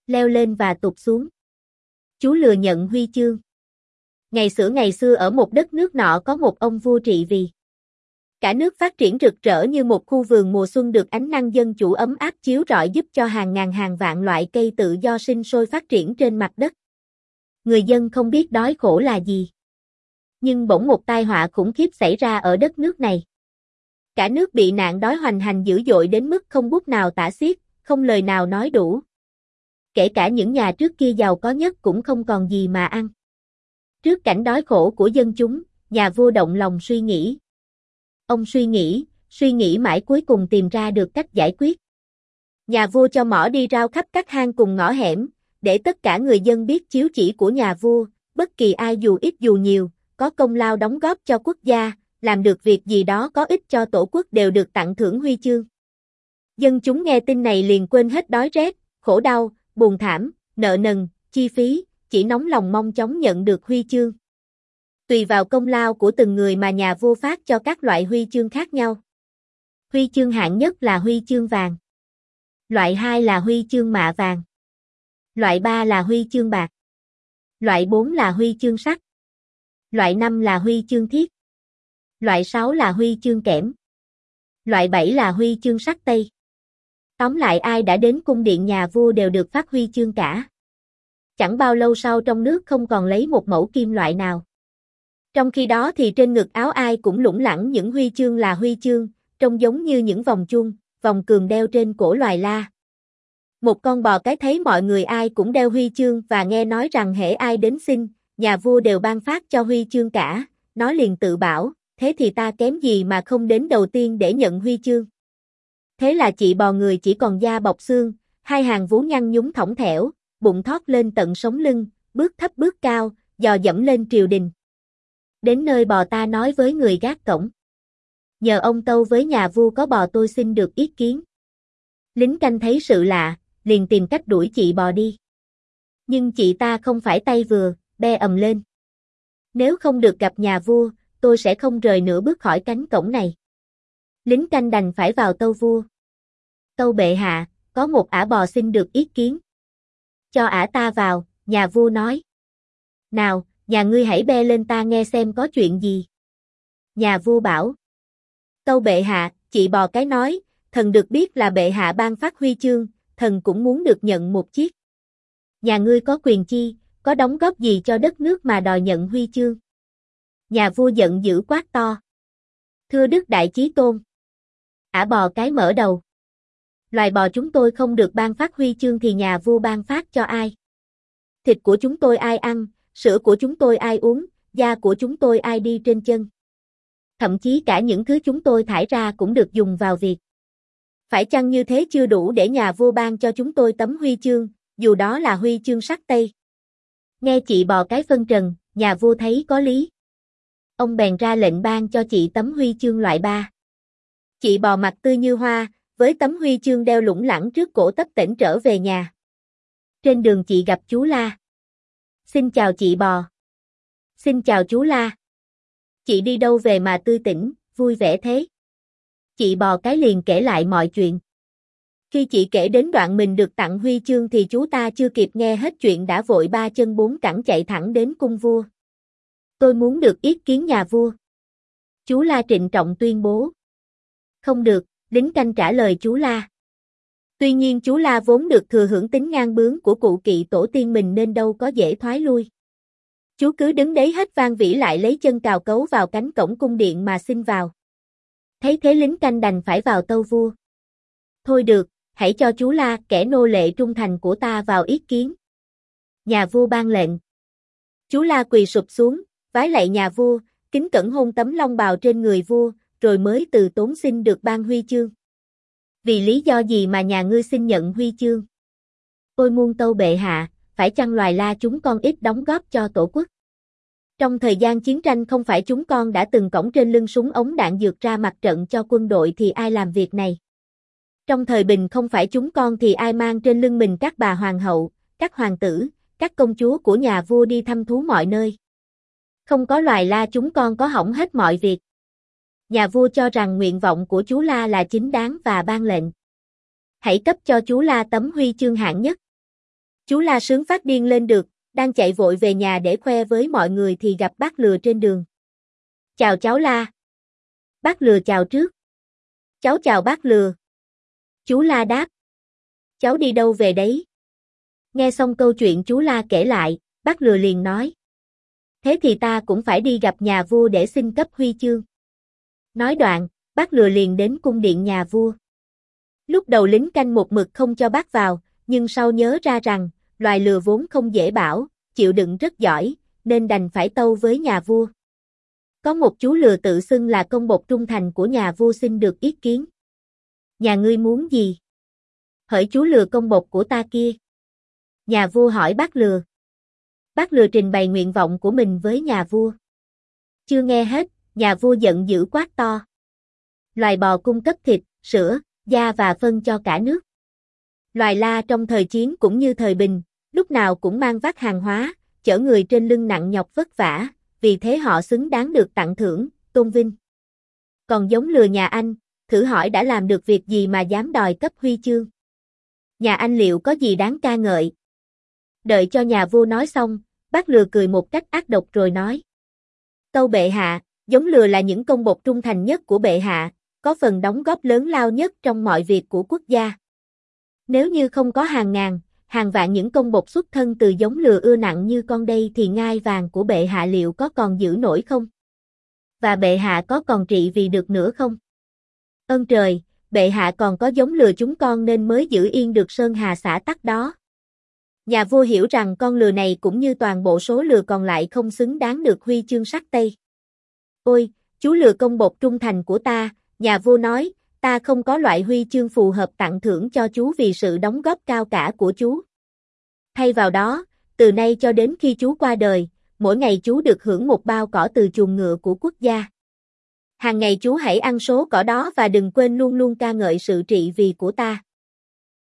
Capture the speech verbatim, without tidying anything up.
leo lên và tụt xuống. Chú lừa nhận huy chương. Ngày xưa ngày xưa ở một đất nước nọ có một ông vua trị vì. Cả nước phát triển rực rỡ như một khu vườn mùa xuân được ánh nắng dân chủ ấm áp chiếu rọi giúp cho hàng ngàn hàng vạn loại cây tự do sinh sôi phát triển trên mặt đất. Người dân không biết đói khổ là gì. Nhưng bỗng một tai họa khủng khiếp xảy ra ở đất nước này. Cả nước bị nạn đói hoành hành dữ dội đến mức không bút nào tả xiết, không lời nào nói đủ. Kể cả những nhà trước kia giàu có nhất cũng không còn gì mà ăn. Trước cảnh đói khổ của dân chúng, nhà vua động lòng suy nghĩ. Ông suy nghĩ, suy nghĩ mãi cuối cùng tìm ra được cách giải quyết. Nhà vua cho mỏ đi rao khắp các hang cùng ngõ hẻm, để tất cả người dân biết chiếu chỉ của nhà vua, bất kỳ ai dù ít dù nhiều, có công lao đóng góp cho quốc gia, làm được việc gì đó có ích cho tổ quốc đều được tặng thưởng huy chương. Dân chúng nghe tin này liền quên hết đói rét, khổ đau, buồn thảm, nợ nần, chi phí, chỉ nóng lòng mong chóng nhận được huy chương. Tùy vào công lao của từng người mà nhà vua phát cho các loại huy chương khác nhau. Huy chương hạng nhất là huy chương vàng. Loại hai là huy chương mạ vàng. Loại ba là huy chương bạc. Loại bốn là huy chương sắt. Loại năm là huy chương thiết. Loại sáu là huy chương kẽm. Loại bảy là huy chương sắt tây. Tóm lại ai đã đến cung điện nhà vua đều được phát huy chương cả. Chẳng bao lâu sau trong nước không còn lấy một mẩu kim loại nào. Trong khi đó thì trên ngực áo ai cũng lủng lẳng những huy chương là huy chương, trông giống như những vòng chuông, vòng cườm đeo trên cổ loài la. Một con bò cái thấy mọi người ai cũng đeo huy chương và nghe nói rằng hễ ai đến xin, nhà vua đều ban phát cho huy chương cả, nó liền tự bảo, thế thì ta kém gì mà không đến đầu tiên để nhận huy chương. Thế là chị bò người chỉ còn da bọc xương, hai hàng vú nhăn nhúm thõng thẻo, bụng thót lên tận sống lưng, bước thấp bước cao, dò dẫm lên triều đình. Đến nơi bò ta nói với người gác cổng. Nhờ ông tâu với nhà vua có bò tôi xin được ý kiến. Lính canh thấy sự lạ, liền tìm cách đuổi chị bò đi. Nhưng chị ta không phải tay vừa, be ầm lên. Nếu không được gặp nhà vua, tôi sẽ không rời nửa bước khỏi cánh cổng này. Lính canh đành phải vào tâu vua. Tâu bệ hạ, có một ả bò xin được ý kiến. Cho ả ta vào, nhà vua nói. Nào, nhà ngươi hãy be lên ta nghe xem có chuyện gì. Nhà vua bảo. Tâu bệ hạ, chị bò cái nói, thần được biết là bệ hạ ban phát huy chương, thần cũng muốn được nhận một chiếc. Nhà ngươi có quyền chi, có đóng góp gì cho đất nước mà đòi nhận huy chương? Nhà vua giận dữ quát to. Thưa Đức Đại Chí Tôn. Ả bò cái mở đầu. Loài bò chúng tôi không được ban phát huy chương thì nhà vua ban phát cho ai? Thịt của chúng tôi ai ăn, sữa của chúng tôi ai uống, da của chúng tôi ai đi trên chân? Thậm chí cả những thứ chúng tôi thải ra cũng được dùng vào việc. Phải chăng như thế chưa đủ để nhà vua ban cho chúng tôi tấm huy chương, dù đó là huy chương sắt tây? Nghe chị bò cái phân trần, nhà vua thấy có lý. Ông bèn ra lệnh ban cho chị tấm huy chương loại ba. Chị bò mặt tươi như hoa, với tấm huy chương đeo lủng lẳng trước cổ tấp tễnh trở về nhà. Trên đường chị gặp chú La. Xin chào chị bò. Xin chào chú La. Chị đi đâu về mà tươi tỉnh, vui vẻ thế? Chị bò cái liền kể lại mọi chuyện. Khi chị kể đến đoạn mình được tặng huy chương thì chú ta chưa kịp nghe hết chuyện đã vội ba chân bốn cẳng chạy thẳng đến cung vua. Tôi muốn được yết kiến nhà vua. Chú La trịnh trọng tuyên bố. Không được, lính canh trả lời chú La. Tuy nhiên chú La vốn được thừa hưởng tính ngang bướng của cụ kỵ tổ tiên mình nên đâu có dễ thoái lui. Chú cứ đứng đấy hết van vỉ lại lấy chân cào cấu vào cánh cổng cung điện mà xin vào. Thấy thế lính canh đành phải vào tâu vua. Thôi được, hãy cho chú La, kẻ nô lệ trung thành của ta vào yết kiến. Nhà vua ban lệnh. Chú La quỳ sụp xuống, vái lạy nhà vua, kính cẩn hôn tấm long bào trên người vua, rồi mới từ tốn xin được ban huy chương. Vì lý do gì mà nhà ngươi xin nhận huy chương? Ôi muôn tâu bệ hạ, phải chăng loài la chúng con ít đóng góp cho tổ quốc? Trong thời gian chiến tranh không phải chúng con đã từng cõng trên lưng súng ống đạn dược ra mặt trận cho quân đội thì ai làm việc này? Trong thời bình không phải chúng con thì ai mang trên lưng mình các bà hoàng hậu, các hoàng tử, các công chúa của nhà vua đi thăm thú mọi nơi? Không có loài la chúng con có hỏng hết mọi việc. Nhà vua cho rằng nguyện vọng của chú La là chính đáng và ban lệnh. Hãy cấp cho chú La tấm huy chương hạng nhất. Chú La sướng phát điên lên được, đang chạy vội về nhà để khoe với mọi người thì gặp bác Lừa trên đường. Chào cháu La. Bác Lừa chào trước. Cháu chào bác Lừa. Chú La đáp. Cháu đi đâu về đấy? Nghe xong câu chuyện chú La kể lại, bác Lừa liền nói. Thế thì ta cũng phải đi gặp nhà vua để xin cấp huy chương. Nói đoạn, bác Lừa liền đến cung điện nhà vua. Lúc đầu lính canh một mực không cho bác vào, nhưng sau nhớ ra rằng, loài lừa vốn không dễ bảo, chịu đựng rất giỏi, nên đành phải tâu với nhà vua. Có một chú lừa tự xưng là công bộc trung thành của nhà vua xin được ý kiến. Nhà ngươi muốn gì? Hỡi chú lừa công bộc của ta kia. Nhà vua hỏi bác lừa. Bác lừa trình bày nguyện vọng của mình với nhà vua. Chưa nghe hết, nhà vua giận dữ quát to. Loài bò cung cấp thịt, sữa, da và phân cho cả nước. Loài La trong thời chiến cũng như thời bình, lúc nào cũng mang vác hàng hóa, chở người trên lưng nặng nhọc vất vả, vì thế họ xứng đáng được tặng thưởng, tôn vinh. Còn giống lừa nhà anh, thử hỏi đã làm được việc gì mà dám đòi cấp huy chương? Nhà anh liệu có gì đáng ca ngợi? Đợi cho nhà vua nói xong, bác lừa cười một cách ác độc rồi nói. Tâu bệ hạ, giống lừa là những công bộc trung thành nhất của bệ hạ, có phần đóng góp lớn lao nhất trong mọi việc của quốc gia. Nếu như không có hàng ngàn, hàng vạn những công bộc xuất thân từ giống lừa ưa nặng như con đây thì ngai vàng của bệ hạ liệu có còn giữ nổi không? Và bệ hạ có còn trị vì được nữa không? Ơn trời, bệ hạ còn có giống lừa chúng con nên mới giữ yên được sơn hà xã tắc đó. Nhà vua hiểu rằng con lừa này cũng như toàn bộ số lừa còn lại không xứng đáng được huy chương sắc Tây. Ôi, chú lừa công bộc trung thành của ta, nhà vua nói, ta không có loại huy chương phù hợp tặng thưởng cho chú vì sự đóng góp cao cả của chú. Thay vào đó, từ nay cho đến khi chú qua đời, mỗi ngày chú được hưởng một bao cỏ từ chuồng ngựa của quốc gia. Hàng ngày chú hãy ăn số cỏ đó và đừng quên luôn luôn ca ngợi sự trị vì của ta.